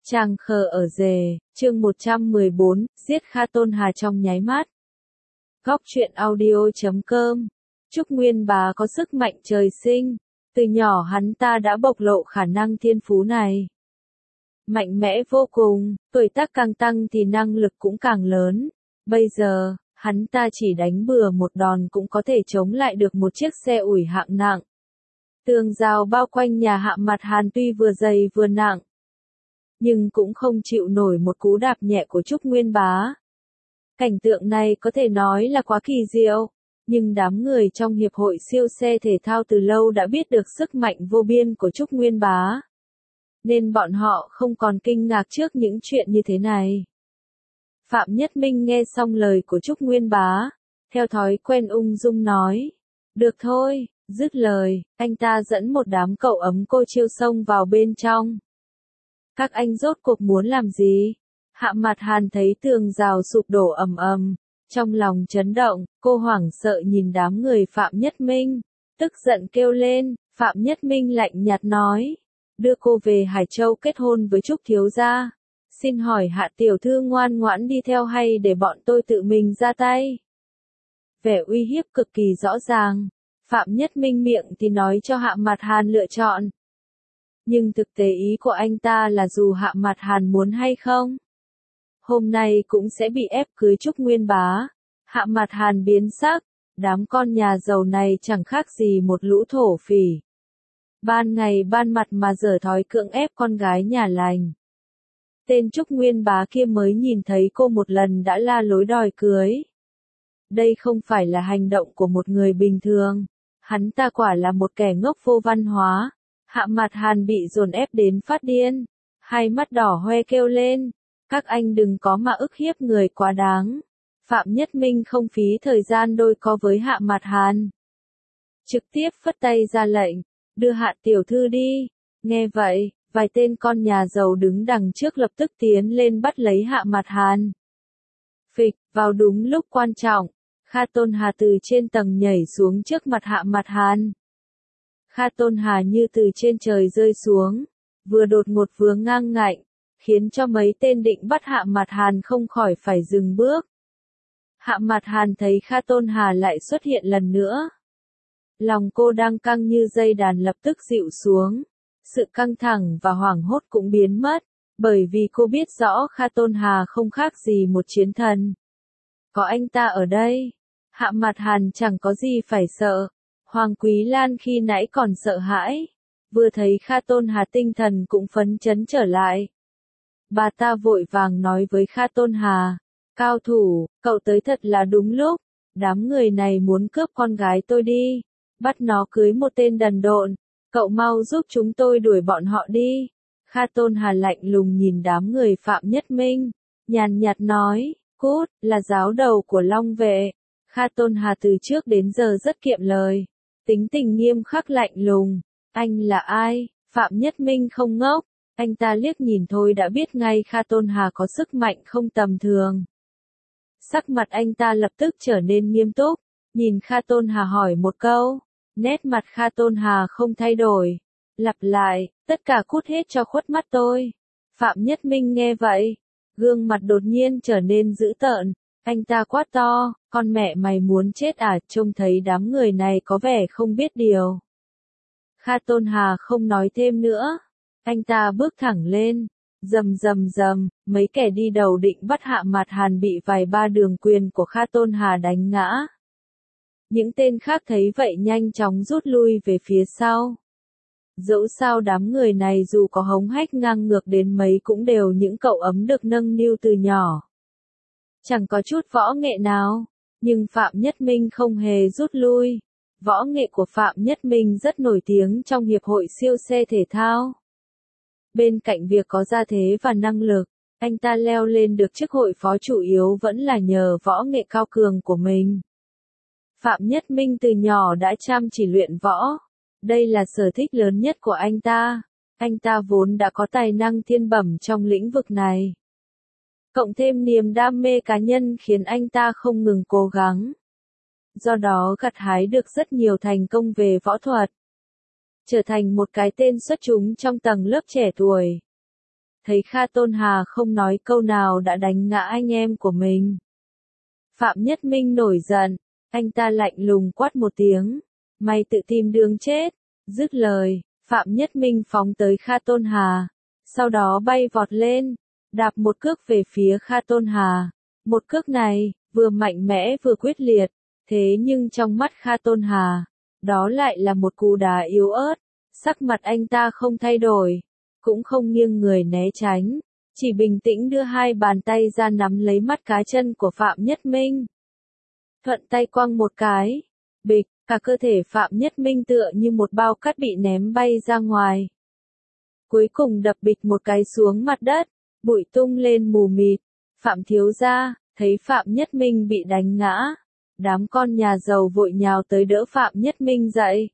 Chàng khờ ở rề, chương 114, giết Kha Tôn Hà trong nháy mắt. Góc truyện audio.com. Trúc Nguyên Bá có sức mạnh trời sinh, từ nhỏ hắn ta đã bộc lộ khả năng thiên phú này. Mạnh mẽ vô cùng, tuổi tác càng tăng thì năng lực cũng càng lớn. Bây giờ, hắn ta chỉ đánh bừa một đòn cũng có thể chống lại được một chiếc xe ủi hạng nặng. Tường rào bao quanh nhà Hạ Mặt Hàn tuy vừa dày vừa nặng, nhưng cũng không chịu nổi một cú đạp nhẹ của Trúc Nguyên Bá. Cảnh tượng này có thể nói là quá kỳ diệu, nhưng đám người trong Hiệp hội siêu xe thể thao từ lâu đã biết được sức mạnh vô biên của Trúc Nguyên Bá, nên bọn họ không còn kinh ngạc trước những chuyện như thế này. Phạm Nhất Minh nghe xong lời của Trúc Nguyên Bá, theo thói quen ung dung nói, được thôi, dứt lời, anh ta dẫn một đám cậu ấm cô chiêu xông vào bên trong. Các anh rốt cuộc muốn làm gì? Hạ Mặt Hàn thấy tường rào sụp đổ ầm ầm, trong lòng chấn động, cô hoảng sợ nhìn đám người Phạm Nhất Minh, tức giận kêu lên. Phạm Nhất Minh lạnh nhạt nói, đưa cô về Hải Châu kết hôn với Trúc thiếu gia. Xin hỏi Hạ tiểu thư ngoan ngoãn đi theo hay để bọn tôi tự mình ra tay? Vẻ uy hiếp cực kỳ rõ ràng, Phạm Nhất Minh miệng thì nói cho Hạ Mặt Hàn lựa chọn. Nhưng thực tế ý của anh ta là dù Hạ Mặt Hàn muốn hay không, hôm nay cũng sẽ bị ép cưới Trúc Nguyên Bá. Hạ Mặt Hàn biến sắc, đám con nhà giàu này chẳng khác gì một lũ thổ phỉ. Ban ngày ban mặt mà dở thói cưỡng ép con gái nhà lành. Tên Trúc Nguyên Bá kia mới nhìn thấy cô một lần đã la lối đòi cưới. Đây không phải là hành động của một người bình thường, hắn ta quả là một kẻ ngốc vô văn hóa. Hạ Mặt Hàn bị dồn ép đến phát điên, hai mắt đỏ hoe kêu lên, các anh đừng có mà ức hiếp người quá đáng. Phạm Nhất Minh không phí thời gian đôi co với Hạ Mặt Hàn, trực tiếp phất tay ra lệnh, đưa Hạ tiểu thư đi. Nghe vậy, vài tên con nhà giàu đứng đằng trước lập tức tiến lên bắt lấy Hạ Mặt Hàn. Phịch, vào đúng lúc quan trọng, Kha Tôn Hà từ trên tầng nhảy xuống trước mặt Hạ Mặt Hàn. Kha Tôn Hà như từ trên trời rơi xuống, vừa đột ngột vừa ngang ngạnh, khiến cho mấy tên định bắt Hạ Mặt Hàn không khỏi phải dừng bước. Hạ Mặt Hàn thấy Kha Tôn Hà lại xuất hiện lần nữa. Lòng cô đang căng như dây đàn lập tức dịu xuống, sự căng thẳng và hoảng hốt cũng biến mất, bởi vì cô biết rõ Kha Tôn Hà không khác gì một chiến thần. Có anh ta ở đây, Hạ Mặt Hàn chẳng có gì phải sợ. Hoàng Quý Lan khi nãy còn sợ hãi, vừa thấy Kha Tôn Hà tinh thần cũng phấn chấn trở lại. Bà ta vội vàng nói với Kha Tôn Hà, cao thủ, cậu tới thật là đúng lúc, đám người này muốn cướp con gái tôi đi, bắt nó cưới một tên đần độn, cậu mau giúp chúng tôi đuổi bọn họ đi. Kha Tôn Hà lạnh lùng nhìn đám người Phạm Nhất Minh, nhàn nhạt nói, cút, là giáo đầu của Long Vệ. Kha Tôn Hà từ trước đến giờ rất kiệm lời, tính tình nghiêm khắc lạnh lùng. Anh là ai? Phạm Nhất Minh không ngốc, anh ta liếc nhìn thôi đã biết ngay Kha Tôn Hà có sức mạnh không tầm thường. Sắc mặt anh ta lập tức trở nên nghiêm túc, nhìn Kha Tôn Hà hỏi một câu, nét mặt Kha Tôn Hà không thay đổi, lặp lại, tất cả cút hết cho khuất mắt tôi. Phạm Nhất Minh nghe vậy, gương mặt đột nhiên trở nên dữ tợn, anh ta quát to, con mẹ mày muốn chết à? Trông thấy đám người này có vẻ không biết điều. Kha Tôn Hà không nói thêm nữa, anh ta bước thẳng lên, rầm rầm rầm, mấy kẻ đi đầu định bắt Hạ Mặt Hàn bị vài ba đường quyền của Kha Tôn Hà đánh ngã. Những tên khác thấy vậy nhanh chóng rút lui về phía sau. Dẫu sao đám người này dù có hống hách ngang ngược đến mấy cũng đều những cậu ấm được nâng niu từ nhỏ. Chẳng có chút võ nghệ nào, nhưng Phạm Nhất Minh không hề rút lui. Võ nghệ của Phạm Nhất Minh rất nổi tiếng trong Hiệp hội siêu xe thể thao. Bên cạnh việc có gia thế và năng lực, anh ta leo lên được chức hội phó chủ yếu vẫn là nhờ võ nghệ cao cường của mình. Phạm Nhất Minh từ nhỏ đã chăm chỉ luyện võ. Đây là sở thích lớn nhất của anh ta. Anh ta vốn đã có tài năng thiên bẩm trong lĩnh vực này. Cộng thêm niềm đam mê cá nhân khiến anh ta không ngừng cố gắng. Do đó gặt hái được rất nhiều thành công về võ thuật. Trở thành một cái tên xuất chúng trong tầng lớp trẻ tuổi. thấy Kha Tôn Hà không nói câu nào đã đánh ngã anh em của mình. Phạm Nhất Minh nổi giận, anh ta lạnh lùng quát một tiếng, mày tự tìm đường chết. Dứt lời, Phạm Nhất Minh phóng tới Kha Tôn Hà, sau đó bay vọt lên, đạp một cước về phía Kha Tôn Hà. Một cước này, vừa mạnh mẽ vừa quyết liệt, thế nhưng trong mắt Kha Tôn Hà, đó lại là một cú đá yếu ớt. Sắc mặt anh ta không thay đổi, cũng không nghiêng người né tránh, chỉ bình tĩnh đưa hai bàn tay ra nắm lấy mắt cá chân của Phạm Nhất Minh. Thuận tay quăng một cái, bịch, cả cơ thể Phạm Nhất Minh tựa như một bao cát bị ném bay ra ngoài. Cuối cùng đập bịch một cái xuống mặt đất, bụi tung lên mù mịt. Phạm thiếu gia, thấy Phạm Nhất Minh bị đánh ngã, đám con nhà giàu vội nhào tới đỡ Phạm Nhất Minh dậy.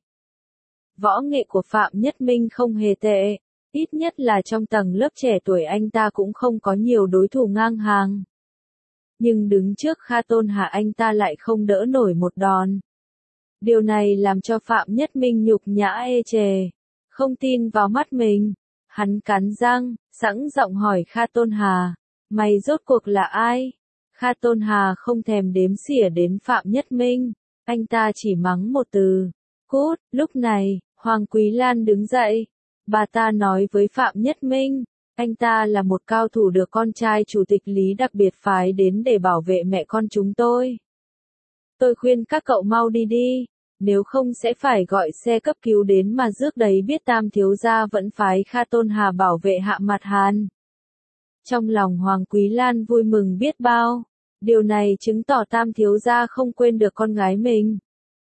Võ nghệ của Phạm Nhất Minh không hề tệ, ít nhất là trong tầng lớp trẻ tuổi anh ta cũng không có nhiều đối thủ ngang hàng. Nhưng đứng trước Kha Tôn Hà anh ta lại không đỡ nổi một đòn. Điều này làm cho Phạm Nhất Minh nhục nhã ê chề, không tin vào mắt mình. Hắn cắn răng, sẵn giọng hỏi Kha Tôn Hà, mày rốt cuộc là ai? Kha Tôn Hà không thèm đếm xỉa đến Phạm Nhất Minh, anh ta chỉ mắng một từ, cút. Lúc này, Hoàng Quý Lan đứng dậy, bà ta nói với Phạm Nhất Minh, anh ta là một cao thủ được con trai chủ tịch Lý đặc biệt phái đến để bảo vệ mẹ con chúng tôi. Tôi khuyên các cậu mau đi đi, nếu không sẽ phải gọi xe cấp cứu đến mà rước đấy biết Tam thiếu gia vẫn phái Kha Tôn Hà bảo vệ Hạ Mặt Hàn. Trong lòng Hoàng Quý Lan vui mừng biết bao, điều này chứng tỏ Tam thiếu gia không quên được con gái mình.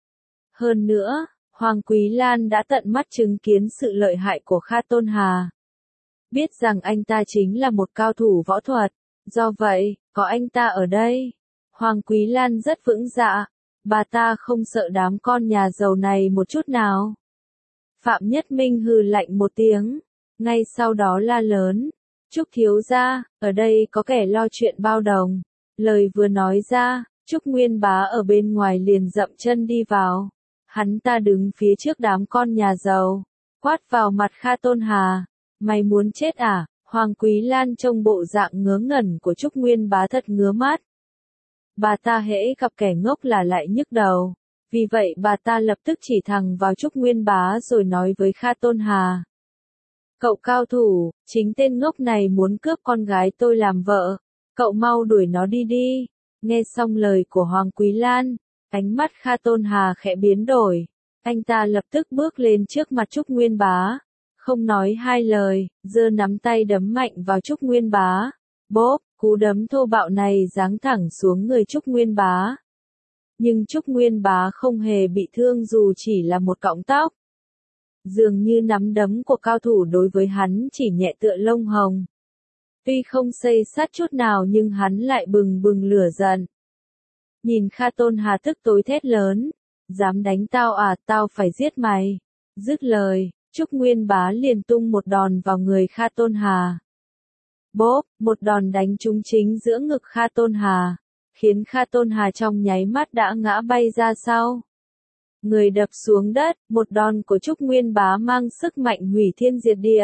Hơn nữa, Hoàng Quý Lan đã tận mắt chứng kiến sự lợi hại của Kha Tôn Hà. Biết rằng anh ta chính là một cao thủ võ thuật, do vậy, có anh ta ở đây, Hoàng Quý Lan rất vững dạ, bà ta không sợ đám con nhà giàu này một chút nào. Phạm Nhất Minh hừ lạnh một tiếng, ngay sau đó la lớn, Trúc thiếu gia, ở đây có kẻ lo chuyện bao đồng. Lời vừa nói ra, Trúc Nguyên Bá ở bên ngoài liền dậm chân đi vào. Hắn ta đứng phía trước đám con nhà giàu, quát vào mặt Kha Tôn Hà, mày muốn chết à? Hoàng Quý Lan trông bộ dạng ngớ ngẩn của Trúc Nguyên Bá thật ngứa mắt. Bà ta hễ gặp kẻ ngốc là lại nhức đầu, vì vậy bà ta lập tức chỉ thẳng vào Trúc Nguyên Bá rồi nói với Kha Tôn Hà. Cậu cao thủ, chính tên ngốc này muốn cướp con gái tôi làm vợ, cậu mau đuổi nó đi đi. Nghe xong lời của Hoàng Quý Lan, ánh mắt Kha Tôn Hà khẽ biến đổi, anh ta lập tức bước lên trước mặt Trúc Nguyên Bá, không nói hai lời, giơ nắm tay đấm mạnh vào Trúc Nguyên Bá. Bốp, cú đấm thô bạo này giáng thẳng xuống người Trúc Nguyên Bá. Nhưng Trúc Nguyên Bá không hề bị thương dù chỉ là một cọng tóc. Dường như nắm đấm của cao thủ đối với hắn chỉ nhẹ tựa lông hồng. Tuy không xây sát chút nào nhưng hắn lại bừng bừng lửa giận. Nhìn Kha Tôn Hà tức tối thét lớn, dám đánh tao à, tao phải giết mày. Dứt lời, Trúc Nguyên Bá liền tung một đòn vào người Kha Tôn Hà. Bốp, một đòn đánh trúng chính giữa ngực Kha Tôn Hà, khiến Kha Tôn Hà trong nháy mắt đã ngã bay ra sau. Người đập xuống đất, một đòn của Trúc Nguyên Bá mang sức mạnh hủy thiên diệt địa.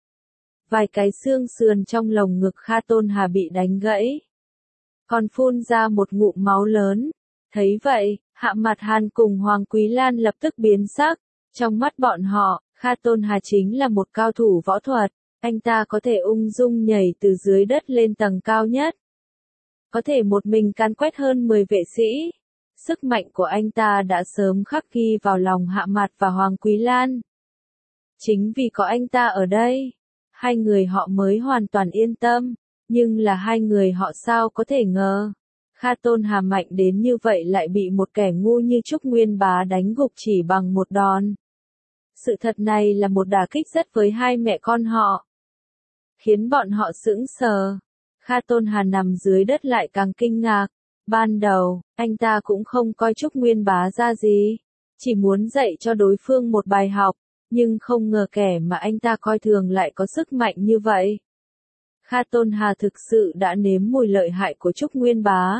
Vài cái xương sườn trong lồng ngực Kha Tôn Hà bị đánh gãy, còn phun ra một ngụm máu lớn. Thấy vậy, Hạ Mặt Hàn cùng Hoàng Quý Lan lập tức biến sắc. Trong mắt bọn họ, Kha Tôn Hà chính là một cao thủ võ thuật, anh ta có thể ung dung nhảy từ dưới đất lên tầng cao nhất. Có thể một mình càn quét hơn 10 vệ sĩ. Sức mạnh của anh ta đã sớm khắc ghi vào lòng Hạ Mặt và Hoàng Quý Lan. Chính vì có anh ta ở đây, hai người họ mới hoàn toàn yên tâm, nhưng là hai người họ sao có thể ngờ. Kha Tôn Hà mạnh đến như vậy lại bị một kẻ ngu như Trúc Nguyên Bá đánh gục chỉ bằng một đòn. Sự thật này là một đả kích rất với hai mẹ con họ, khiến bọn họ sững sờ. Kha Tôn Hà nằm dưới đất lại càng kinh ngạc. Ban đầu, anh ta cũng không coi Trúc Nguyên Bá ra gì, chỉ muốn dạy cho đối phương một bài học, nhưng không ngờ kẻ mà anh ta coi thường lại có sức mạnh như vậy. Kha Tôn Hà thực sự đã nếm mùi lợi hại của Trúc Nguyên Bá.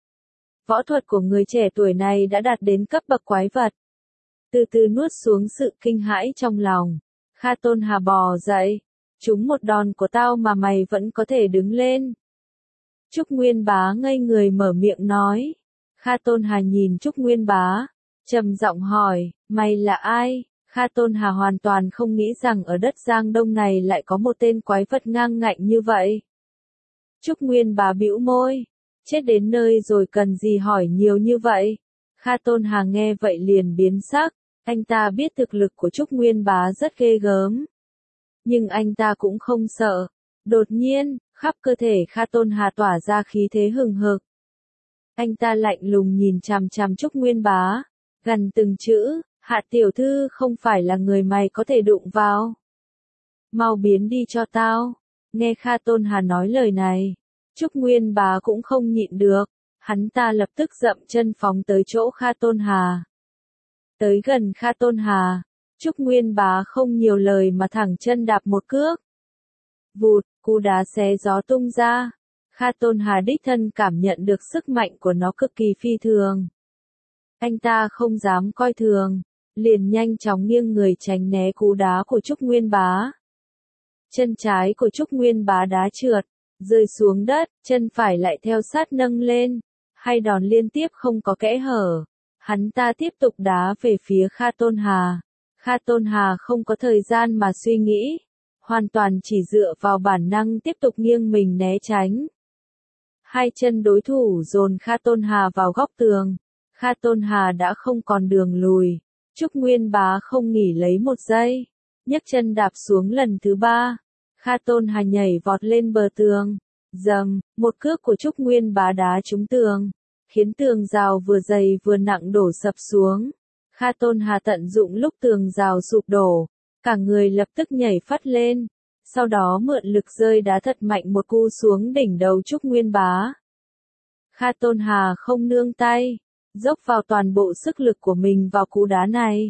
Võ thuật của người trẻ tuổi này đã đạt đến cấp bậc quái vật. Từ từ nuốt xuống sự kinh hãi trong lòng, Kha Tôn Hà bò dậy, Trúng một đòn của tao mà mày vẫn có thể đứng lên. Trúc Nguyên Bá ngây người mở miệng nói. Kha Tôn Hà nhìn Trúc Nguyên Bá, trầm giọng hỏi, mày là ai? Kha Tôn Hà hoàn toàn không nghĩ rằng ở đất Giang Đông này lại có một tên quái vật ngang ngạnh như vậy. Trúc Nguyên Bá bĩu môi, chết đến nơi rồi cần gì hỏi nhiều như vậy? Kha Tôn Hà nghe vậy liền biến sắc, anh ta biết thực lực của Trúc Nguyên Bá rất ghê gớm. Nhưng anh ta cũng không sợ. Đột nhiên, khắp cơ thể Kha Tôn Hà tỏa ra khí thế hừng hực. Anh ta lạnh lùng nhìn chằm chằm Trúc Nguyên Bá, gần từng chữ, Hạ tiểu thư không phải là người mày có thể đụng vào. Mau biến đi cho tao. Nghe Kha Tôn Hà nói lời này, Trúc Nguyên Bá cũng không nhịn được, hắn ta lập tức dậm chân phóng tới chỗ Kha Tôn Hà. Tới gần Kha Tôn Hà, Trúc Nguyên Bá không nhiều lời mà thẳng chân đạp một cước. Vụt, cú đá xé gió tung ra. Kha Tôn Hà đích thân cảm nhận được sức mạnh của nó cực kỳ phi thường. Anh ta không dám coi thường, liền nhanh chóng nghiêng người tránh né cú đá của Trúc Nguyên Bá. Chân trái của Trúc Nguyên Bá đá trượt, rơi xuống đất, chân phải lại theo sát nâng lên, hai đòn liên tiếp không có kẽ hở. Hắn ta tiếp tục đá về phía Kha Tôn Hà. Kha Tôn Hà không có thời gian mà suy nghĩ, hoàn toàn chỉ dựa vào bản năng tiếp tục nghiêng mình né tránh. Hai chân đối thủ dồn Kha Tôn Hà vào góc tường. Kha Tôn Hà đã không còn đường lùi. Trúc Nguyên Bá không nghỉ lấy một giây, nhấc chân đạp xuống lần thứ ba. Kha Tôn Hà nhảy vọt lên bờ tường. Dầm, một cước của Trúc Nguyên Bá đá trúng tường, khiến tường rào vừa dày vừa nặng đổ sập xuống. Kha Tôn Hà tận dụng lúc tường rào sụp đổ, cả người lập tức nhảy phắt lên, sau đó mượn lực rơi đá thật mạnh một cú xuống đỉnh đầu Trúc Nguyên Bá. Kha Tôn Hà không nương tay, dốc vào toàn bộ sức lực của mình vào cú đá này.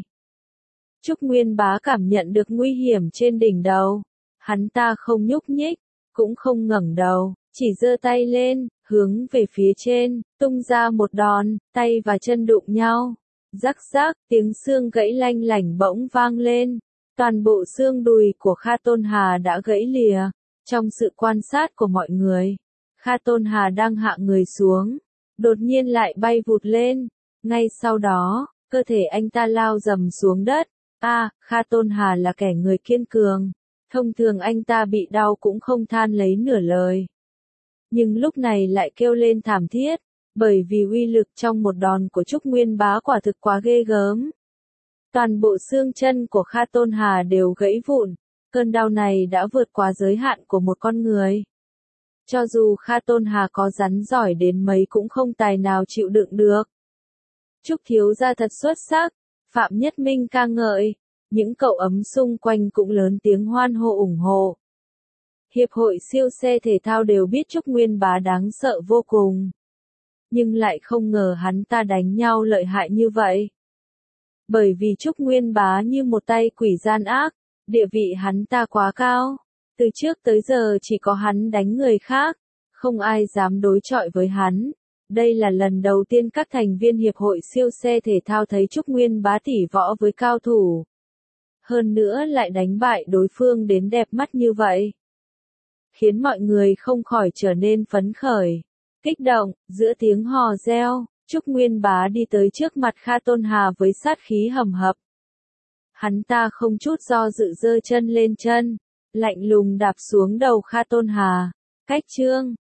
Trúc Nguyên Bá cảm nhận được nguy hiểm trên đỉnh đầu, hắn ta không nhúc nhích, cũng không ngẩng đầu, chỉ giơ tay lên, hướng về phía trên, tung ra một đòn, tay và chân đụng nhau. Rắc rắc, tiếng xương gãy lanh lảnh bỗng vang lên. Toàn bộ xương đùi của Kha Tôn Hà đã gãy lìa. Trong sự quan sát của mọi người, Kha Tôn Hà đang hạ người xuống, đột nhiên lại bay vụt lên. Ngay sau đó, cơ thể anh ta lao dầm xuống đất. Kha Tôn Hà là kẻ người kiên cường. Thông thường anh ta bị đau cũng không than lấy nửa lời. Nhưng lúc này lại kêu lên thảm thiết, bởi vì uy lực trong một đòn của Trúc Nguyên Bá quả thực quá ghê gớm. Toàn bộ xương chân của Kha Tôn Hà đều gãy vụn, cơn đau này đã vượt quá giới hạn của một con người. Cho dù Kha Tôn Hà có rắn giỏi đến mấy cũng không tài nào chịu đựng được. Trúc thiếu gia thật xuất sắc, Phạm Nhất Minh ca ngợi, những cậu ấm xung quanh cũng lớn tiếng hoan hô ủng hộ. Hiệp hội siêu xe thể thao đều biết Trúc Nguyên Bá đáng sợ vô cùng. Nhưng lại không ngờ hắn ta đánh nhau lợi hại như vậy. Bởi vì Trúc Nguyên Bá như một tay quỷ gian ác, địa vị hắn ta quá cao. Từ trước tới giờ chỉ có hắn đánh người khác, không ai dám đối chọi với hắn. Đây là lần đầu tiên các thành viên Hiệp hội siêu xe thể thao thấy Trúc Nguyên Bá tỉ võ với cao thủ. Hơn nữa lại đánh bại đối phương đến đẹp mắt như vậy. Khiến mọi người không khỏi trở nên phấn khởi, kích động, giữa tiếng hò reo, Trúc Nguyên Bá đi tới trước mặt Kha Tôn Hà với sát khí hầm hập. Hắn ta không chút do dự giơ chân lên chân, lạnh lùng đạp xuống đầu Kha Tôn Hà. Cách chương